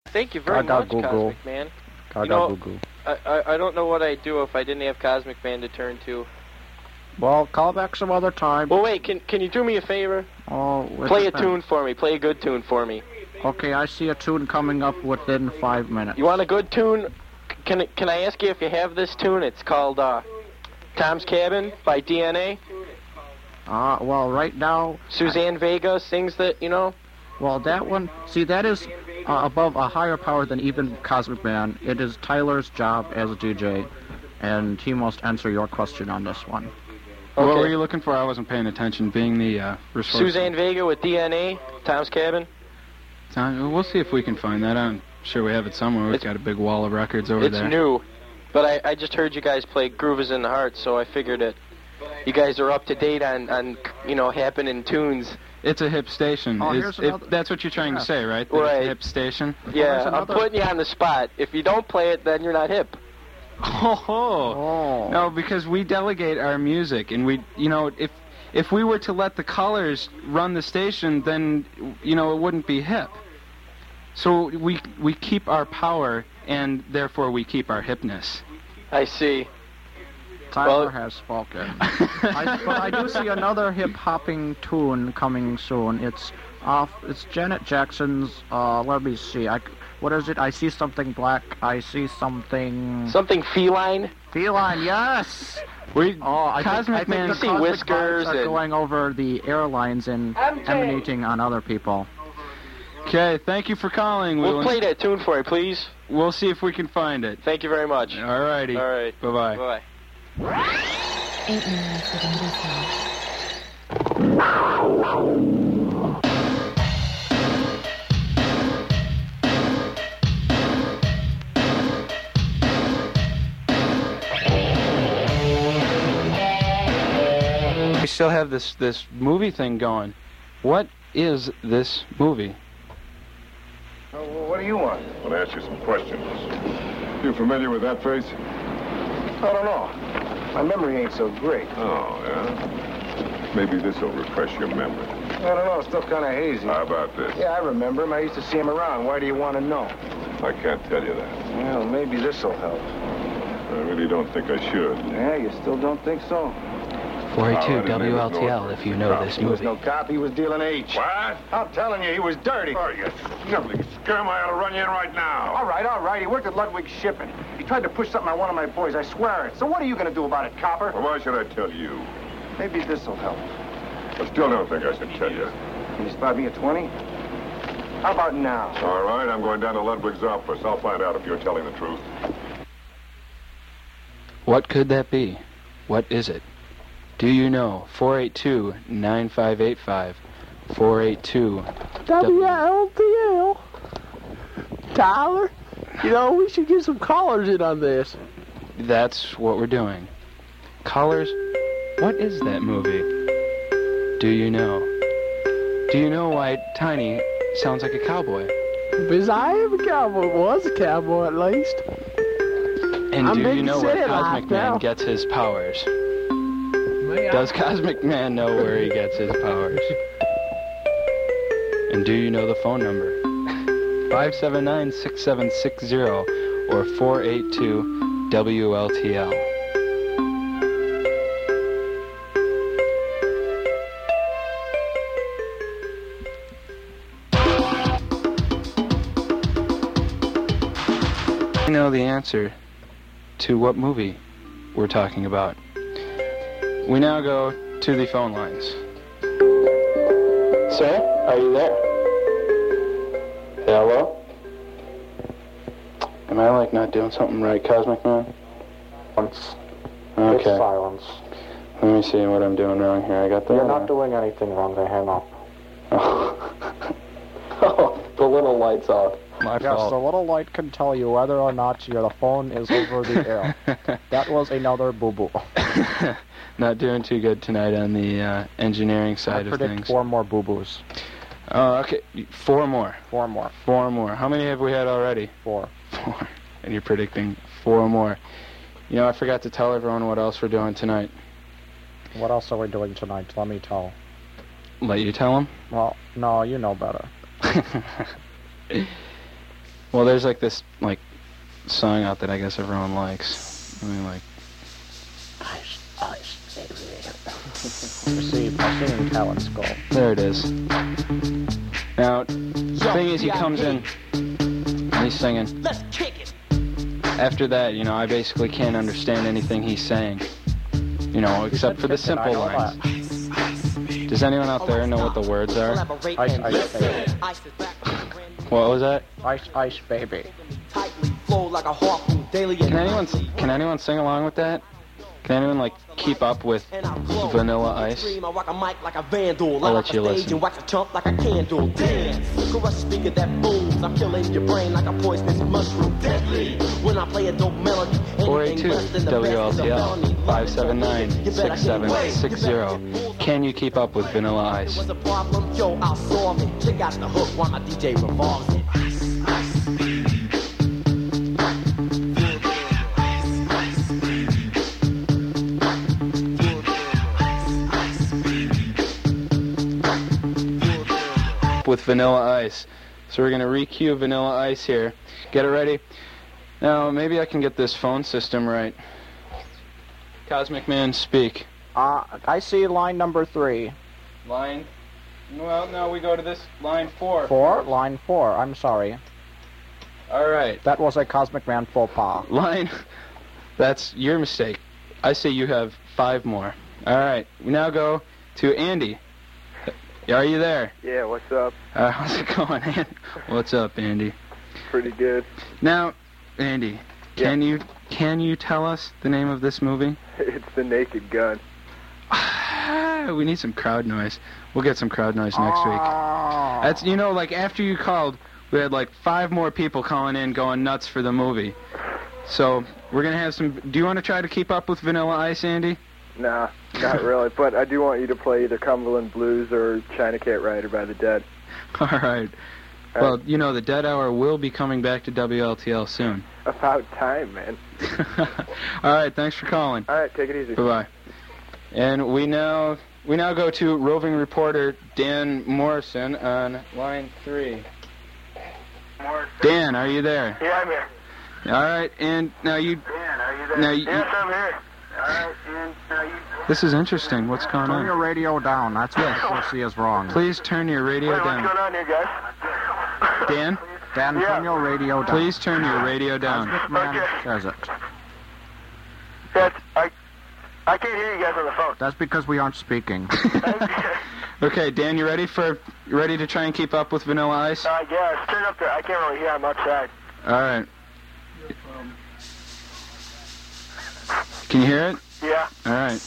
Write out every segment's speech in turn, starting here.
Thank you very much, Cosmic Man. You know, I don't know what I'd do if I didn't have Cosmic Man to turn to. Well, call back some other time. Well, wait, can you do me a favor? Oh, play a tune for me. Play a good tune for me. Okay, I see a tune coming up within 5 minutes. You want a good tune? Can I ask you if you have this tune? It's called Tom's Cabin by DNA. Well, right now... Suzanne Vega sings that, you know? Well, that one... See, that is above a higher power than even Cosmic Man. It is Tyler's job as a DJ, and he must answer your question on this one. Okay. What were you looking for? I wasn't paying attention, being the resource. Suzanne Vega with DNA, Tom's Cabin. We'll see if we can find that. I'm sure we have it somewhere. We've got a big wall of records over there. It's new, but I just heard you guys play Groove is in the Heart, so I figured that you guys are up to date on you know, happening tunes. It's a hip station. That's what you're trying to say, right? That right. It's a hip station? Yeah, I'm putting you on the spot. If you don't play it, then you're not hip. Oh. No, because we delegate our music, and we, you know, if we were to let the callers run the station, then, you know, it wouldn't be hip. So we keep our power, and therefore we keep our hipness. I see. Tyler has spoken. But I do see another hip-hopping tune coming soon. It's Janet Jackson's, let me see, what is it? I see something black, I see something... Something feline? Feline, yes! I think the cosmic whiskers are going over the airlines and emanating on other people. Okay, thank you for calling. We'll play that tune for you, please. We'll see if we can find it. Thank you very much. All righty. All right. Bye-bye. Bye-bye. 8 minutes of We still have this movie thing going. What is this movie? What do you want? I want to ask you some questions. You familiar with that face? I don't know. My memory ain't so great. Oh, yeah? Maybe this will refresh your memory. I don't know. It's still kind of hazy. How about this? Yeah, I remember him. I used to see him around. Why do you want to know? I can't tell you that. Well, maybe this will help. I really don't think I should. Yeah, you still don't think so? 482 WLTL, if you know this movie. He was movie. no cop. He was dealing H. What? I'm telling you, he was dirty. Oh, you sniveling scum. I ought to run you in right now. All right. He worked at Ludwig Shipping. He tried to push something on one of my boys. I swear it. So what are you going to do about it, copper? Well, why should I tell you? Maybe this will help. I still don't think I should tell you. Can you spot me at 20? How about now? All right, I'm going down to Ludwig's office. I'll find out if you're telling the truth. What could that be? What is it? Do you know? 482-9585. 482... WLTL. Tyler, you know, we should get some callers in on this. That's what we're doing. Callers, what is that movie? Do you know? Do you know why Tiny sounds like a cowboy? Because I am a cowboy. Was a cowboy, at least. And do you know where Cosmic Man gets his powers? Does Cosmic Man know where he gets his powers? And do you know the phone number? 579-6760 or 482-WLTL. I know the answer to what movie we're talking about. We now go to the phone lines. Sir, are you there? Hello? Am I, like, not doing something right, Cosmic Man? It's silence. Let me see what I'm doing wrong here. I got that. You're not doing anything wrong. They hang up. Oh, the little light's off. My yes, fault. the little light can tell you whether or not the phone is over the air. That was another boo-boo. Not doing too good tonight on the engineering side of things. I predict 4 more boo-boos. Okay, 4 more. 4 more. 4 more. How many have we had already? 4. 4. And you're predicting 4 more. You know, I forgot to tell everyone what else we're doing tonight. What else are we doing tonight? Let me tell. Let you tell them? Well, no, you know better. Well, there's like this song out that I guess everyone likes. I mean, like. Ice, baby. I see in Talon's skull. There it is. Now, the thing is, he comes in and he's singing. Let's kick it. After that, you know, I basically can't understand anything he's saying. You know, except for the simple lines. Does anyone out there know what the words are? Ice, baby. What was that? Ice, baby. Can anyone sing along with that? Can anyone like keep up with Vanilla Ice? I'll let you listen. 482 WLTL 579-6760. Can you keep up with Vanilla Ice? What's the problem? Yo, I'll solve it. Check out the hook while my DJ revolves it. With Vanilla Ice. So we're going to re-cue Vanilla Ice here. Get it ready. Now, maybe I can get this phone system right. Cosmic Man, speak. I see line number 3. Line? Well, no, we go to this line 4. 4? Line 4. I'm sorry. All right. That was a Cosmic Man faux pas. Line. That's your mistake. I say you have 5 more. All right. We now go to Andy. Are you there? Yeah, what's up? How's it going, Andy? What's up, Andy? Pretty good. Now, Andy, can you tell us the name of this movie? It's The Naked Gun. We need some crowd noise. We'll get some crowd noise next week. That's, you know, like after you called, we had like 5 more people calling in going nuts for the movie. So we're going to have some... Do you want to try to keep up with Vanilla Ice, Andy? Nah, not really. But I do want you to play either Cumberland Blues or China Cat Rider by The Dead. All right. Well, you know, the Dead Hour will be coming back to WLTL soon. About time, man. All right, thanks for calling. All right, take it easy. Bye-bye. And we now go to roving reporter Dan Morrison on line 3. Dan, are you there? Yeah, I'm here. All right, and now you... Dan, are you there? Now Yes, I'm here. All right, and now you... This is interesting. What's going on? Turn your radio down. That's what Pussy is wrong. Please turn your radio down. What's going on here, guys? Dan? Dan, turn your radio down. Please turn your radio down. Cosmic Man says it. I can't hear you guys on the phone. That's because we aren't speaking. Okay, Dan, you ready to try and keep up with Vanilla Ice? I guess. Turn up there. I can't really hear. I'm outside. All right. Can you hear it? Yeah. All right.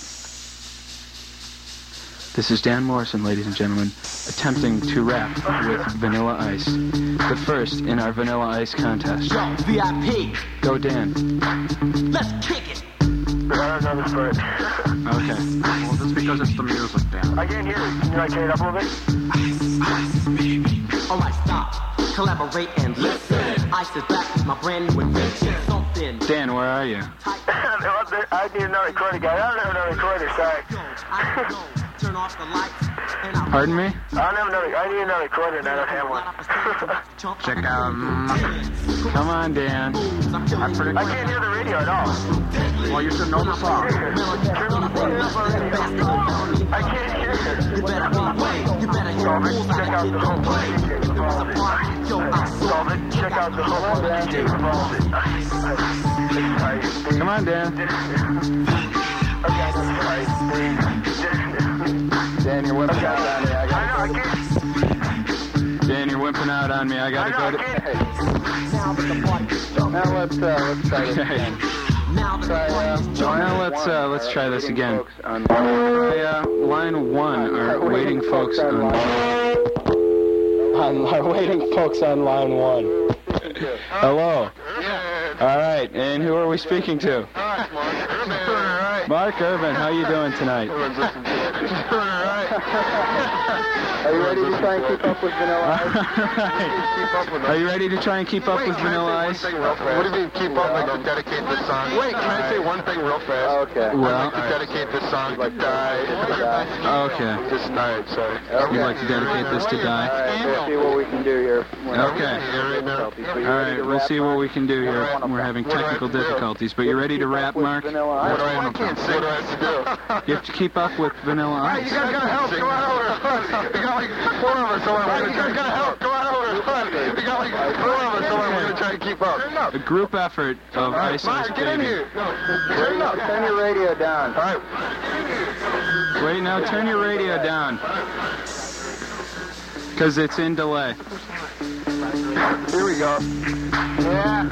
This is Dan Morrison, ladies and gentlemen, attempting to rap with Vanilla Ice. The first in our Vanilla Ice contest. Yo, VIP. Go, Dan. Let's kick it. I don't know this part. Okay. Well, just because it's the music, Dan. I can't hear you. Can you like turn it up a little bit? Alright, stop. Collaborate and listen. Ice is back with my brand new invention. Something. Dan, where are you? I need another recorder, guy. I don't have another recorder, sorry. Turn off the lights. Pardon me? I need another recorder and I don't have one. Check out. Come on, Dan. I can't hear the radio at all. Well, you should know the song. Turn the radio up already. I can't hear it. Solve it. Check out the whole place. Solve it. Check out the whole DJ revolves it. Come on, Dan. Dan, you're wimping out on me. Dan, you're wimping out on me. I gotta go to... Now let's try this again. Let's try this again. Line 1 are waiting folks on line 1. Hello. All right, and who are we speaking to? All right. Mark Urban, how you doing tonight? Are you ready to try and keep up with Vanilla Ice? Are you ready to try and keep up with Vanilla Ice? What do you mean keep up? Like to dedicate this song? Wait, can I say one thing real fast? Okay. Well, I'd like to dedicate this song to Die. Okay. Just alright, sorry. You'd like to dedicate this to Die? Alright, we'll see what we can do here. Okay. Alright, we'll see what we can do here. We're having technical difficulties, but you ready to rap, Mark? What do I can't say what I have to do? You have to keep up with Vanilla Ice. You guys gotta help. Come on over. You got like 4 of us. You guys gotta help. Come on over. You got like 4 of us. We're gonna try to keep up. A group effort of Ice Ice Get in Baby. here. Turn up. Turn your radio down. Alright. Wait, now turn your radio down. Because it's in delay. Here we go. Yeah.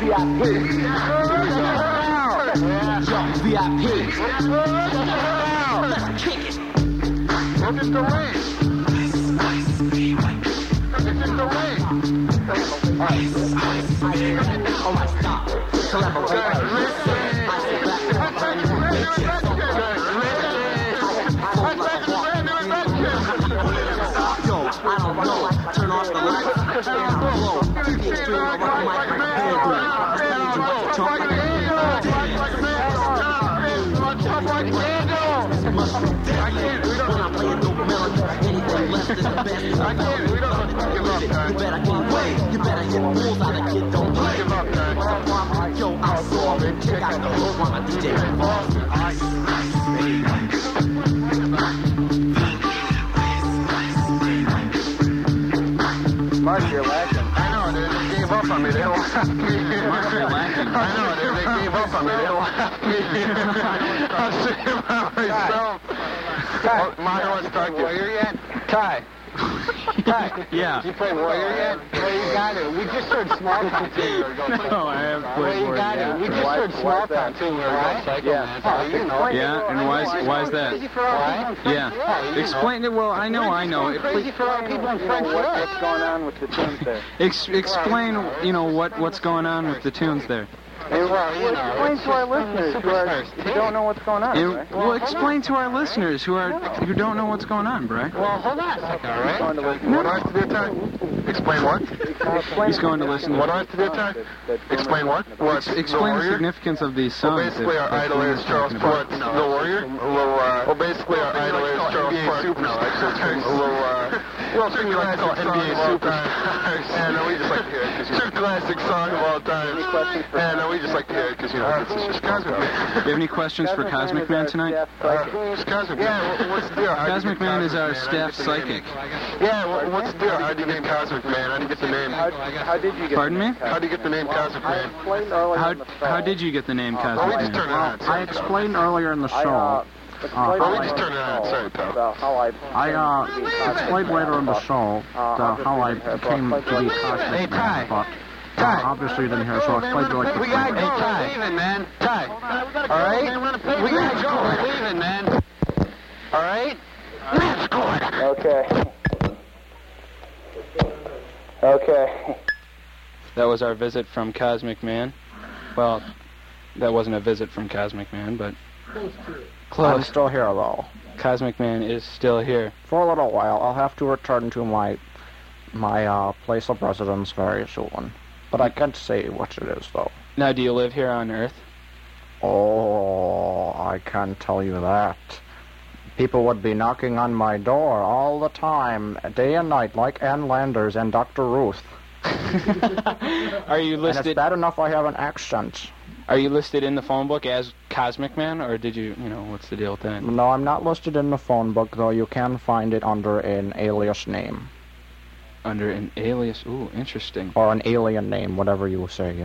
VIP. Let's kick it. Look at the rain. It's in the rain. Alright, stop. Yo, I don't know. Turn off the lights. You better hit bulls out of kid, don't play. Yo, I saw it. Check out the whole one, DJ. Mark, you're lacking. I know, dude. They gave up on me. They don't laugh me. Mark, you're lacking. I know, dude. They gave up on me. They don't laugh me. I'm sitting by myself. Mario wants to talk to you. Warrior yet? Ty. Yeah. Did you play Warrior yet? Well, you got it. We just heard Small Town too. No, I haven't played You got it. We just heard Small Town too. Yeah. Oh, you know. Yeah, and why is that? Yeah. Explain it. Well, I know. Crazy for all people in French. What's going on with the tunes there? Explain, what's going on with the tunes there. Explain to our listeners who don't know what's going on, right? Well, explain to our listeners who don't know what's going on, Bri. Well, hold on a second, all right? What do I have to do, Ty? Explain what? He's going to listen. What do I have to do, Ty? Explain what? Explain the significance of these songs. Well, basically, our idol is Charles Park. The Warrior? Well, basically, our idol is Charles Park. Well, we like to call NBA Super. And we just like to hear it because it's a classic song of all time. And we just like to hear it because, it's just Cosmic Man. Do you have any questions for Cosmic Man tonight? Who's Cosmic Man? Yeah, what's the deal? Cosmic Man is our staff psychic. Yeah, what's the deal? How did you get Cosmic Man? How did you get the name? How did you get Pardon me? How did you get the name Cosmic Man? How did you get the name Cosmic We just turn it Man? on. I explained earlier in the show. We just turn it on. Sorry, pal. I explained later in the show how I came to be Cosmic Man, but obviously you didn't hear, so I explained it like We gotta go. We're leaving, man. Ty. All right? We gotta go. We're leaving, man. All right? Let's go. Okay. That was our visit from Cosmic Man. Well, that wasn't a visit from Cosmic Man, but close. I'm still here, though. Cosmic Man is still here. For a little while. I'll have to return to my place of residence very soon. But I can't say what it is, though. Now, do you live here on Earth? Oh, I can't tell you that. People would be knocking on my door all the time, day and night, like Ann Landers and Dr. Ruth. Are you listed? And it's bad enough I have an accent. Are you listed in the phone book as Cosmic Man, or did you, what's the deal with that? No, I'm not listed in the phone book, though you can find it under an alias name. Under an alias? Ooh, interesting. Or an alien name, whatever you say,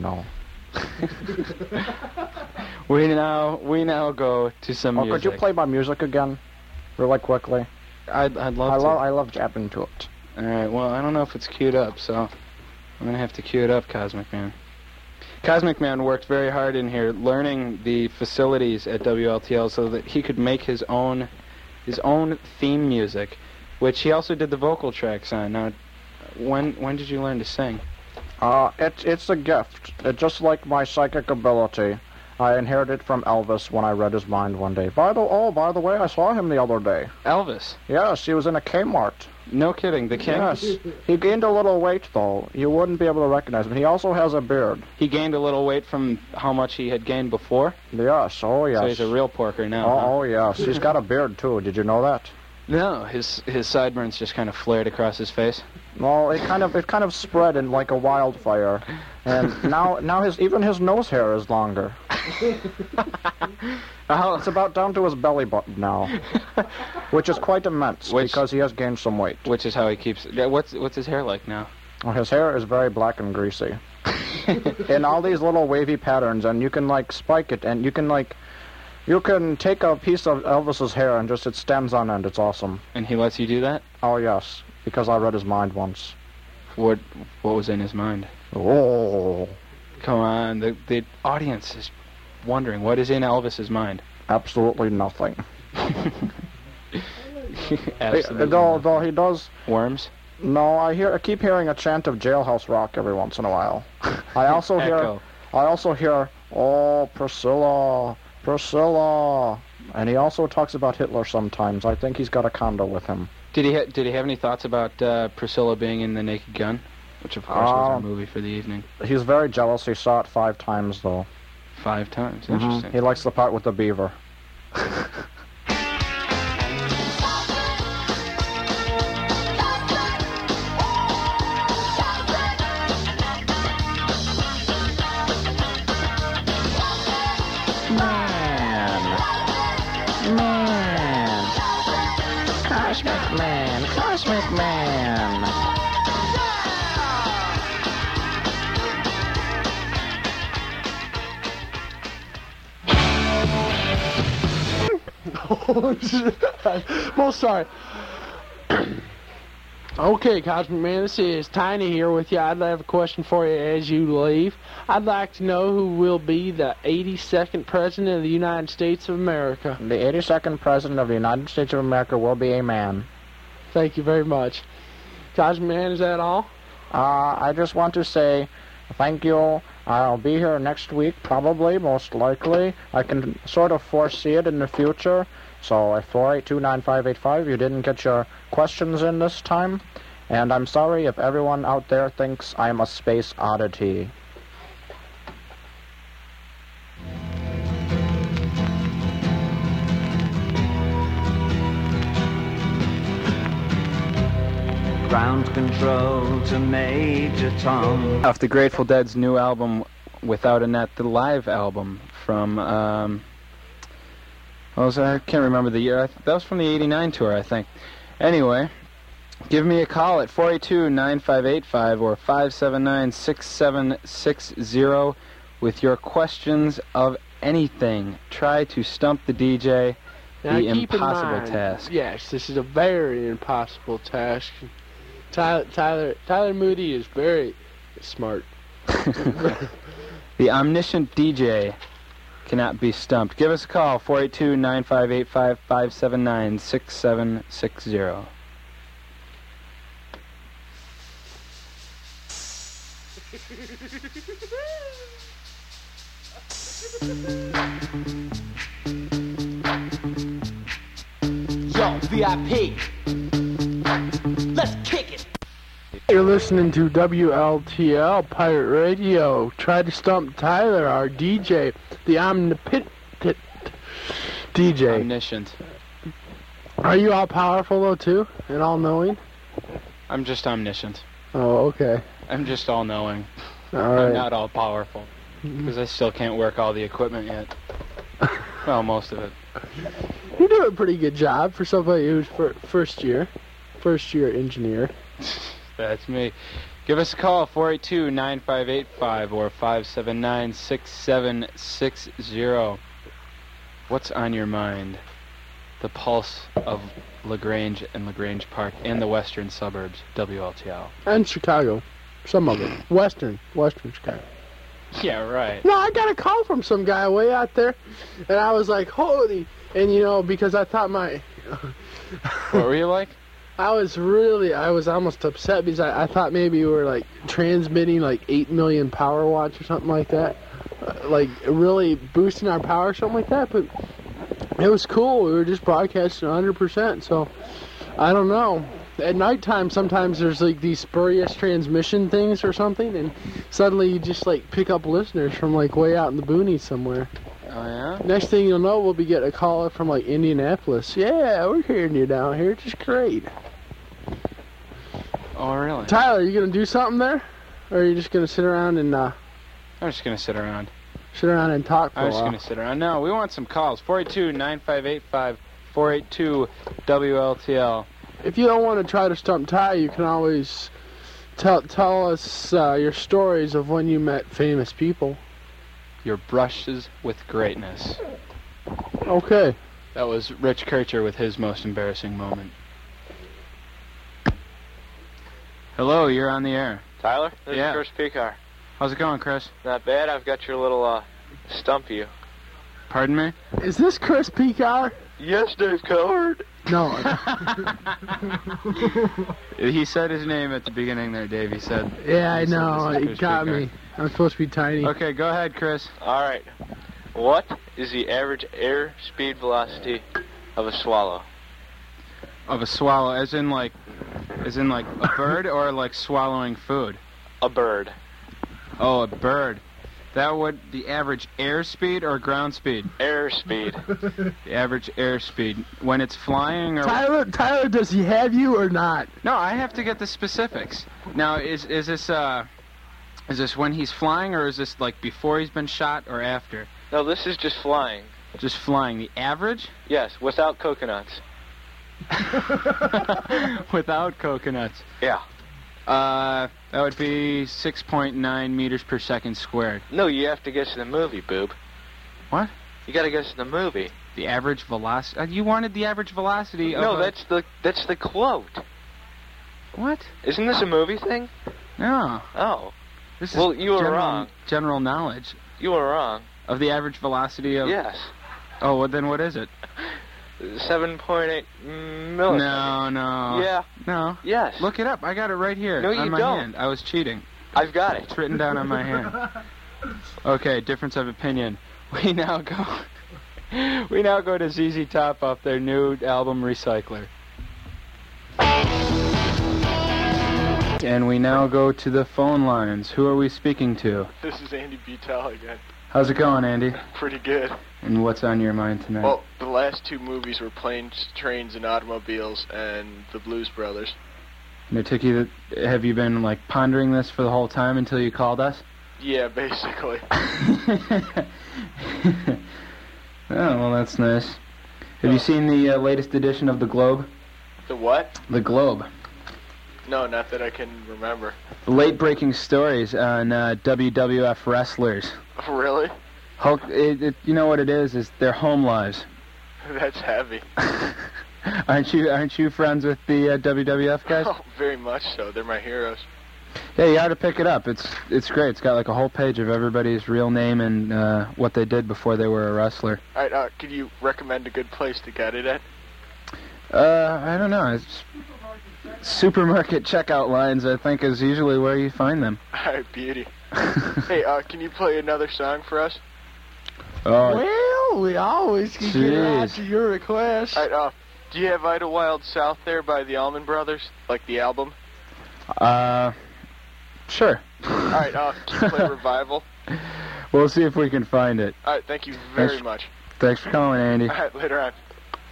We now go to some music. Could you play my music again, really quickly? I'd love to. I love jabbing to it. All right. Well, I don't know if it's queued up, so I'm gonna have to cue it up, Cosmic Man. Cosmic Man worked very hard in here, learning the facilities at WLTL so that he could make his own theme music, which he also did the vocal tracks on. Now, when did you learn to sing? It's a gift. Just like my psychic ability. I inherited it from Elvis when I read his mind one day. By the way, I saw him the other day. Elvis? Yes, he was in a Kmart. No kidding, the king? Yes. He gained a little weight, though. You wouldn't be able to recognize him. He also has a beard. He gained a little weight from how much he had gained before? Yes, oh yes. So he's a real porker now, Oh yes. He's got a beard, too. Did you know that? No, his sideburns just kind of flared across his face. Well, it kind of spread in like a wildfire, and now even his nose hair is longer. It's about down to his belly button now, which is quite immense because he has gained some weight. Which is how he keeps. What's his hair like now? Well, his hair is very black and greasy, in all these little wavy patterns, and you can like spike it, and you can take a piece of Elvis's hair and just it stands on end. It's awesome. And he lets you do that? Oh yes, because I read his mind once. What was in his mind? Oh, come on! The audience is wondering what is in Elvis's mind. Absolutely nothing. Absolutely. Though he does worms. No, I keep hearing a chant of Jailhouse Rock every once in a while. I also hear, oh, Priscilla, and he also talks about Hitler sometimes. I think he's got a condo with him. Did he have any thoughts about Priscilla being in The Naked Gun, which of course was our movie for the evening? He's very jealous. He saw it 5 times though. 5 times. Interesting. He likes the part with the beaver. Cosmic Man. Well, sorry. Okay, Cosmic Man, this is Tiny here with you. I'd have a question for you as you leave. I'd like to know who will be the 82nd President of the United States of America. The 82nd President of the United States of America will be a man. Thank you very much. Cosmic Man, is that all? I just want to say thank you. I'll be here next week, probably, most likely. I can sort of foresee it in the future. So at 482-9585, you didn't get your questions in this time. And I'm sorry if everyone out there thinks I'm a space oddity. Ground control to Major Tom. Off the Grateful Dead's new album, Without a Net, the live album from, I can't remember the year. That was from the '89 tour, I think. Anyway, give me a call at 482-9585 or 579-6760 with your questions of anything. Try to stump the DJ. Now, the impossible task. Yes, this is a very impossible task. Tyler Moody is very smart. The omniscient DJ cannot be stumped. Give us a call, 482-9585, 579-6760. Yo, VIP. Let's kick it. You're listening to WLTL Pirate Radio. Try to stump Tyler, our DJ, the omnipotent DJ. Omniscient. Are you all powerful though too, and all knowing? I'm just omniscient. Oh, okay. I'm just all knowing. All right. I'm not all powerful because I still can't work all the equipment yet. Well, most of it. You do a pretty good job for somebody who's first year engineer. That's me. Give us a call, 482-9585 or 579-6760. What's on your mind? The pulse of LaGrange and LaGrange Park and the western suburbs, WLTL. And Chicago. Some of it. Western Chicago. Yeah, right. No, I got a call from some guy way out there, and I was like, holy, and because I thought What were you like? I was almost upset because I thought maybe you were like transmitting like 8 million power watts or something like that. like really boosting our power or something like that, but it was cool. We were just broadcasting 100%, so I don't know. At nighttime, sometimes there's like these spurious transmission things or something, and suddenly you just like pick up listeners from like way out in the boonies somewhere. Oh yeah? Next thing you'll know, we'll be getting a call from like Indianapolis. Yeah, we're hearing you down here. It's just great. Oh really? Tyler, you gonna do something there? Or are you just gonna sit around and I'm just gonna sit around. Sit around and talk for a I'm just while? gonna sit around. No, we want some calls. 482-9585, 482-WLTL. If you don't want to try to stump Ty, you can always tell us your stories of when you met famous people. Your brushes with greatness. Okay. That was Rich Kircher with his most embarrassing moment. Hello, you're on the air. Tyler, this Yeah. is Chris Picar. How's it going, Chris? Not bad. I've got your little stump you. Pardon me? Is this Chris Picar? Yes, Dave Coward. No. He said his name at the beginning there, Dave. He said. Yeah, I he said, know. "This is It Chris got Picar." me. I'm supposed to be tiny. Okay, go ahead, Chris. All right. What is the average air speed velocity of a swallow? Of a swallow, as in like a bird, or like swallowing food? A bird. Oh, a bird. That would the average air speed or ground speed? Air speed. The average air speed when it's flying, or Tyler, does he have you or not? No, I have to get the specifics. Now, is this when he's flying, or is this like before he's been shot or after? No, this is just flying. Just flying. The average? Yes, without coconuts. Without coconuts. Yeah. That would be 6.9 meters per second squared. No, you have to guess the movie, boob. What? You got to guess the movie. The average velocity. You wanted the average velocity of No, that's the quote. What? Isn't this a movie thing? No. Oh. This Well, is you were wrong. General knowledge. You were wrong. Of the average velocity of... Yes. Oh, well, then what is it? 7.8 milliseconds. No. Yeah. No. Yes. Look it up. I got it right here No, on you my don't. hand. I was cheating. I've got it. It's written down on my hand. Okay, difference of opinion. We now go to ZZ Top off their new album Recycler. And we now go to the phone lines. Who are we speaking to? This is Andy Butel again. How's it going, Andy? Pretty good. And what's on your mind tonight? Well, the last two movies were Planes, Trains, and Automobiles and The Blues Brothers. Natiki, have you been like pondering this for the whole time until you called us? Yeah, basically. Oh, well, that's nice. Have you seen the latest edition of The Globe? The what? The Globe. No, not that I can remember. The late-breaking stories on WWF wrestlers. Really? Hulk, you know what it is their home lives. That's heavy. Aren't you friends with the WWF guys? Oh, very much so. They're my heroes. Yeah, you ought to pick it up. It's great. It's got like a whole page of everybody's real name and what they did before they were a wrestler. All right, could you recommend a good place to get it at? I don't know. It's supermarket checkout lines, I think, is usually where you find them. All right, beauty. Hey, can you play another song for us? Oh, Well, we always can get out to your request. All right, do you have Idlewild South there by the Allman Brothers, like the album? Sure. All right, can you play Revival? We'll see if we can find it. All right, thank you very much. Thanks for calling, Andy. All right, later on.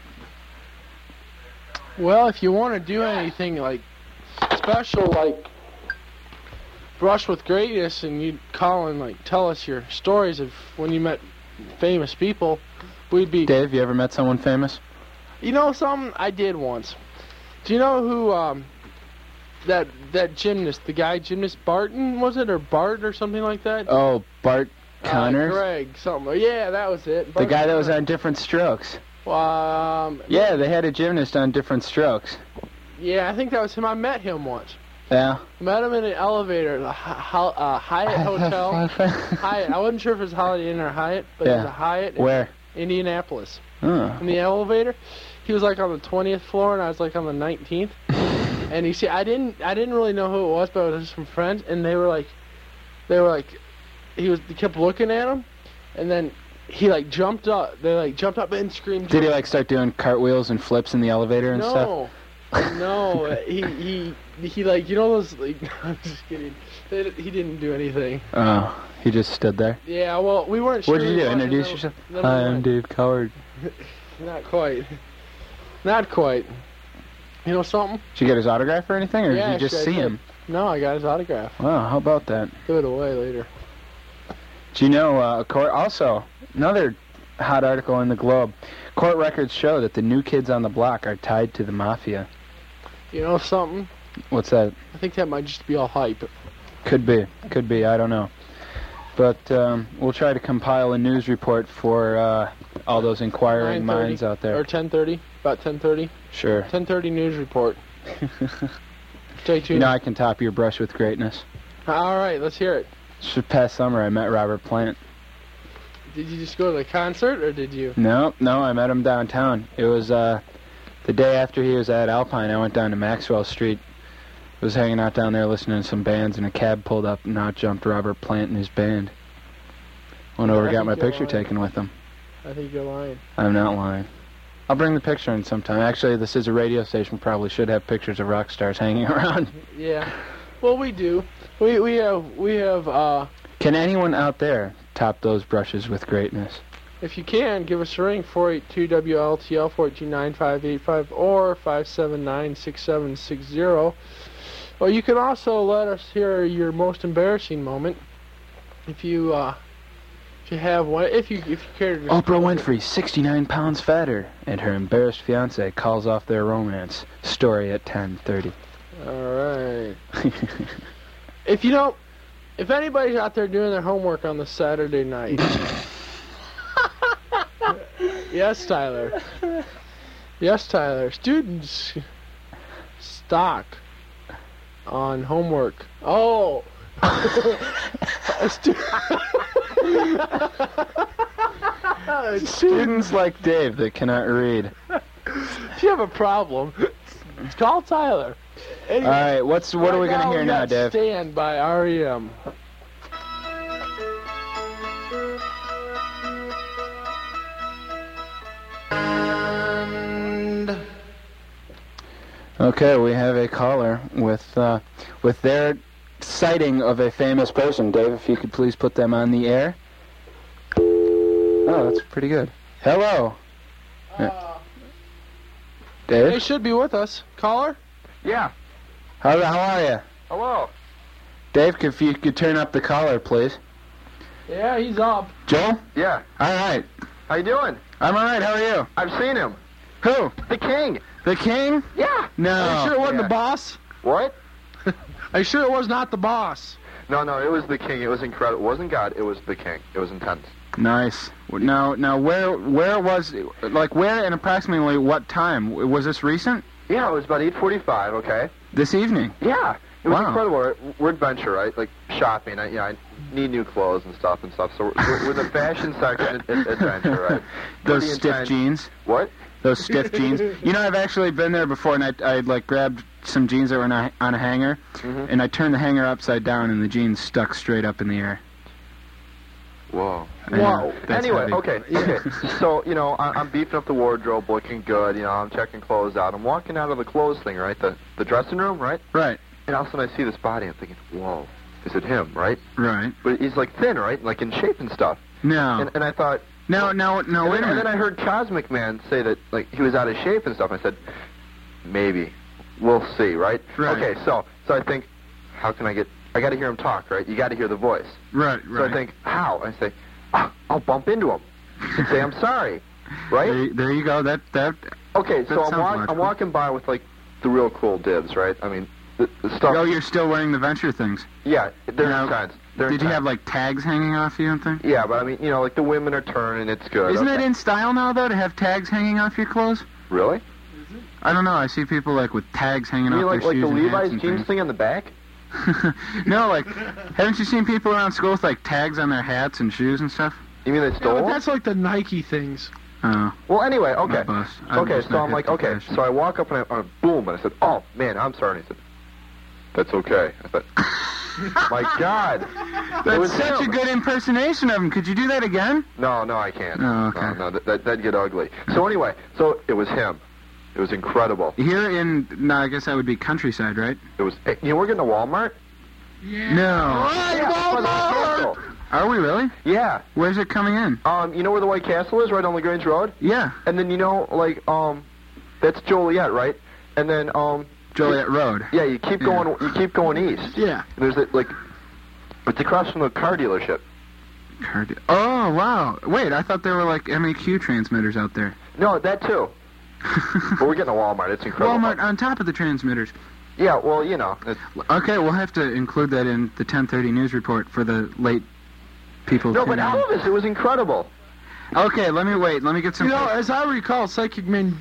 Well, if you want to do anything like special, like Brush with Greatness, and you'd call and like tell us your stories of when you met famous people, we'd be... Dave, you ever met someone famous? You know something? I did once. Do you know who, that gymnast, the guy, gymnast Barton, was it? Or Bart or something like that? Oh, Bart Connors? Greg, something. Yeah, that was it. The guy that was on Different Strokes. Yeah, they had a gymnast on Different Strokes. Yeah, I think that was him. I met him once. Yeah. Met him in an elevator at the Hyatt Hotel. Hyatt. I wasn't sure if it was Holiday Inn or Hyatt, but it was a Hyatt. Where? Indianapolis. Oh. In the elevator, he was like on the 20th floor, and I was like on the 19th. And I didn't really know who it was, but it was some friends, and they were like, he kept looking at him, and then he like jumped up. They like jumped up and screamed. Did he like start doing cartwheels and flips in the elevator and stuff? No, he like, you know those, like, I'm just kidding. He didn't do anything. Oh, he just stood there? Yeah, well, we weren't sure. What did you do, introduce yourself? Hi, I'm Dave Coward. Not quite. Not quite. You know something? Did you get his autograph or anything, or did you just see him? No, I got his autograph. Wow, how about that? Give it away later. Do you know, also, another hot article in the Globe, court records show that the new kids on the block are tied to the mafia. You know something? What's that? I think that might just be all hype. Could be, I don't know. But we'll try to compile a news report for all those inquiring minds out there. Or 10:30, about 10:30. Sure. 10:30 news report. Stay tuned. You know I can top your brush with greatness. All right, let's hear it. This past summer I met Robert Plant. Did you just go to the concert, or did you? No, I met him downtown. It was the day after he was at Alpine. I went down to Maxwell Street. I was hanging out down there listening to some bands, and a cab pulled up, and out jumped Robert Plant and his band. Went over, got my picture taken with him. I think you're lying. I'm not lying. I'll bring the picture in sometime. Actually, this is a radio station. Probably should have pictures of rock stars hanging around. Yeah. Well, we do. We have. Can anyone out there top those brushes with greatness? If you can, give us a ring, 482-WLTL, 429-585, or 579-6760. Or you can also let us hear your most embarrassing moment, if you have one. If you care to. Oprah Winfrey, 69 pounds fatter, and her embarrassed fiance calls off their romance. Story at 10:30. All right. If anybody's out there doing their homework on the Saturday night. Yes, Tyler. Yes, Tyler. Students stock on homework. Oh. Students like Dave that cannot read. If you have a problem, call Tyler. Anyway, all right, what are we going to hear now, Dave? Stand by R.E.M. Okay, we have a caller with their sighting of a famous person. Dave, if you could please put them on the air. Oh, that's pretty good. Hello. Dave? They should be with us. Caller? Yeah. How are you? Hello. Dave, if you could turn up the caller, please. Yeah, he's up. Joel? Yeah. All right. How you doing? I'm all right. How are you? I've seen him. Who? The King. The King? Yeah. No. Are you sure it wasn't the boss? What? Are you sure it was not the boss? No, it was the King. It was incredible. It wasn't God. It was the King. It was intense. Nice. Now, where was, like, where and approximately what time? Was this recent? Yeah, it was about 8:45. Okay. This evening? Yeah. It was wow. incredible. We're adventure, right? Like shopping. I need new clothes and stuff. So we're the fashion section at adventure, right? Those stiff jeans. What? Those stiff jeans. You know, I've actually been there before, and I like grabbed some jeans that were on a hanger, and I turned the hanger upside down, and the jeans stuck straight up in the air. Whoa. Wow. Anyway, heavy. okay. So, I'm beefing up the wardrobe, looking good. I'm checking clothes out. I'm walking out of the clothes thing, right? The dressing room, right? Right. And all of a sudden I see this body. I'm thinking, whoa, is it him, right? Right. But he's like thin, right? Like in shape and stuff. No. And I thought. No, wait a minute. And then I heard Cosmic Man say that like he was out of shape and stuff. I said, maybe. We'll see, right? Right. Okay, so I think, how can I got to hear him talk, right? You got to hear the voice. Right. So I think, how? I say, I'll bump into him and say I'm sorry, right? There you go. That. Okay, so that I'm walking by with like the real cool dibs, right? I mean, the stuff. Oh, you're still wearing the Venture things. Yeah, they're intense. Did you have like tags hanging off you and things? Yeah, but I mean, like the women are turning. It's good. Isn't it in style now though to have tags hanging off your clothes? Really? I don't know. I see people like with tags hanging off their shoes. Like the and Levi's hats jeans and thing on the back? No, like, haven't you seen people around school with like tags on their hats and shoes and stuff? You mean they stole? Yeah, but that's like the Nike things. Oh. Well, anyway, okay. Okay, so I'm like, okay. So I walk up and boom, and I said, oh man, I'm sorry. And he said, that's okay. I thought, My God. That's such a good impersonation of him. Could you do that again? No, I can't. Oh, okay. No, that'd get ugly. So anyway, it was him. It was incredible. Here in, I guess that would be countryside, right? It was, we're getting to Walmart? Yeah. No. Walmart! Are we really? Yeah. Where's it coming in? You know where the White Castle is, right on LaGrange Road? Yeah. And then, that's Joliet, right? And then, Joliet Road. Yeah, you keep going east. Yeah. And there's it's across from the car dealership. Oh, wow. Wait, I thought there were like MEQ transmitters out there. No, that too. But we're getting to Walmart. It's incredible. Walmart on top of the transmitters. Yeah, well, Okay, we'll have to include that in the 10:30 news report for the late people. No, but Elvis, it was incredible. Okay, let me get some... as I recall, Cosmic Man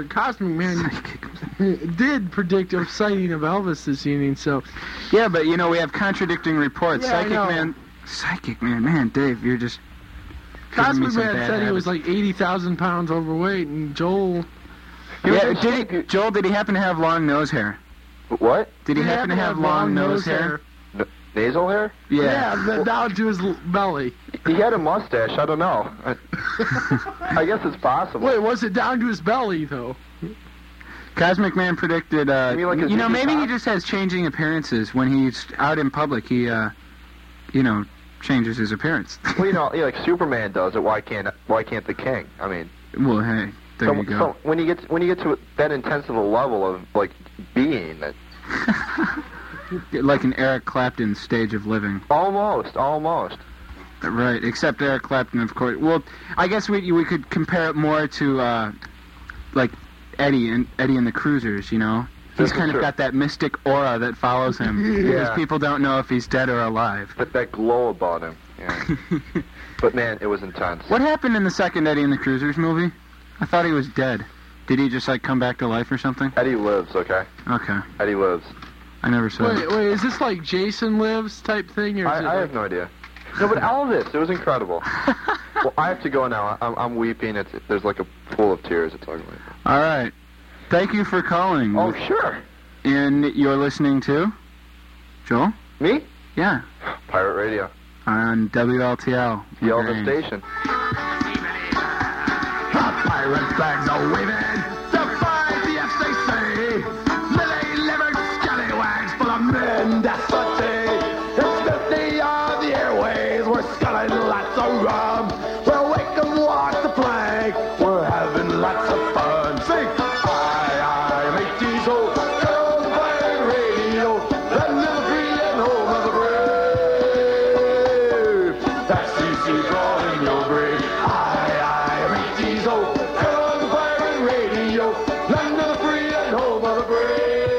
did predict a sighting of Elvis this evening, so... Yeah, but, we have contradicting reports. Yeah, Psychic Man, man, Dave, you're just... Cosmic Man said he was like 80,000 pounds overweight, and Joel... Joel, did he happen to have long nose hair? What? Did he happen to have long nose hair? Nasal hair? Yeah, down to his belly. He had a mustache. I don't know. I guess it's possible. Wait, was it down to his belly, though? Cosmic Man predicted, maybe top? he just has changing appearances. When he's out in public, he, changes his appearance. Well, like Superman does it. Why can't the King? I mean... Well, hey, there you go. So when you get to that intense of a level of, being... that. Like an Eric Clapton stage of living. Almost. Right, except Eric Clapton, of course. Well, I guess we could compare it more to, Eddie and the Cruisers, He's kind of got that mystic aura that follows him. Because people don't know if he's dead or alive. But that glow about him. Yeah. But, man, it was intense. What happened in the second Eddie and the Cruisers movie? I thought he was dead. Did he just, come back to life or something? Eddie lives, okay? Okay. Eddie lives. I never saw it. Wait, is this like Jason Lives type thing? Or I have no idea. No, but Elvis, it was incredible. Well, I have to go now. I'm weeping. There's like a pool of tears. It's ugly. All right. Thank you for calling. Oh, sure. And you're listening to? Joel? Me? Yeah. Pirate Radio. On WLTL. The Elvis station. Pirate flags are waving. Defy the FCC. Lily-livered scallywags full of mendacity. It's 50 on the airways. We're sculling lots of rum. We're awake and watch the flag. We're having lots of fun. Sing! I make diesel. Come pirate radio. Land of the free and home of the brave. That's CC calling your brave. I make diesel. Come pirate radio. Land of the free and home of the brave.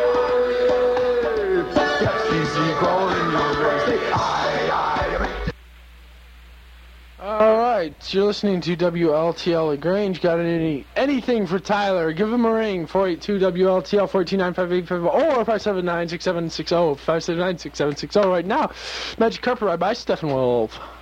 That's CC calling your brave. Say I make. All right, you're listening to WLTL LaGrange. Got anything for Tyler? Give him a ring. 482-WLTL 429-5850 or 579-6760. 579-6760 right now. Magic Carpet ride by Steppenwolf.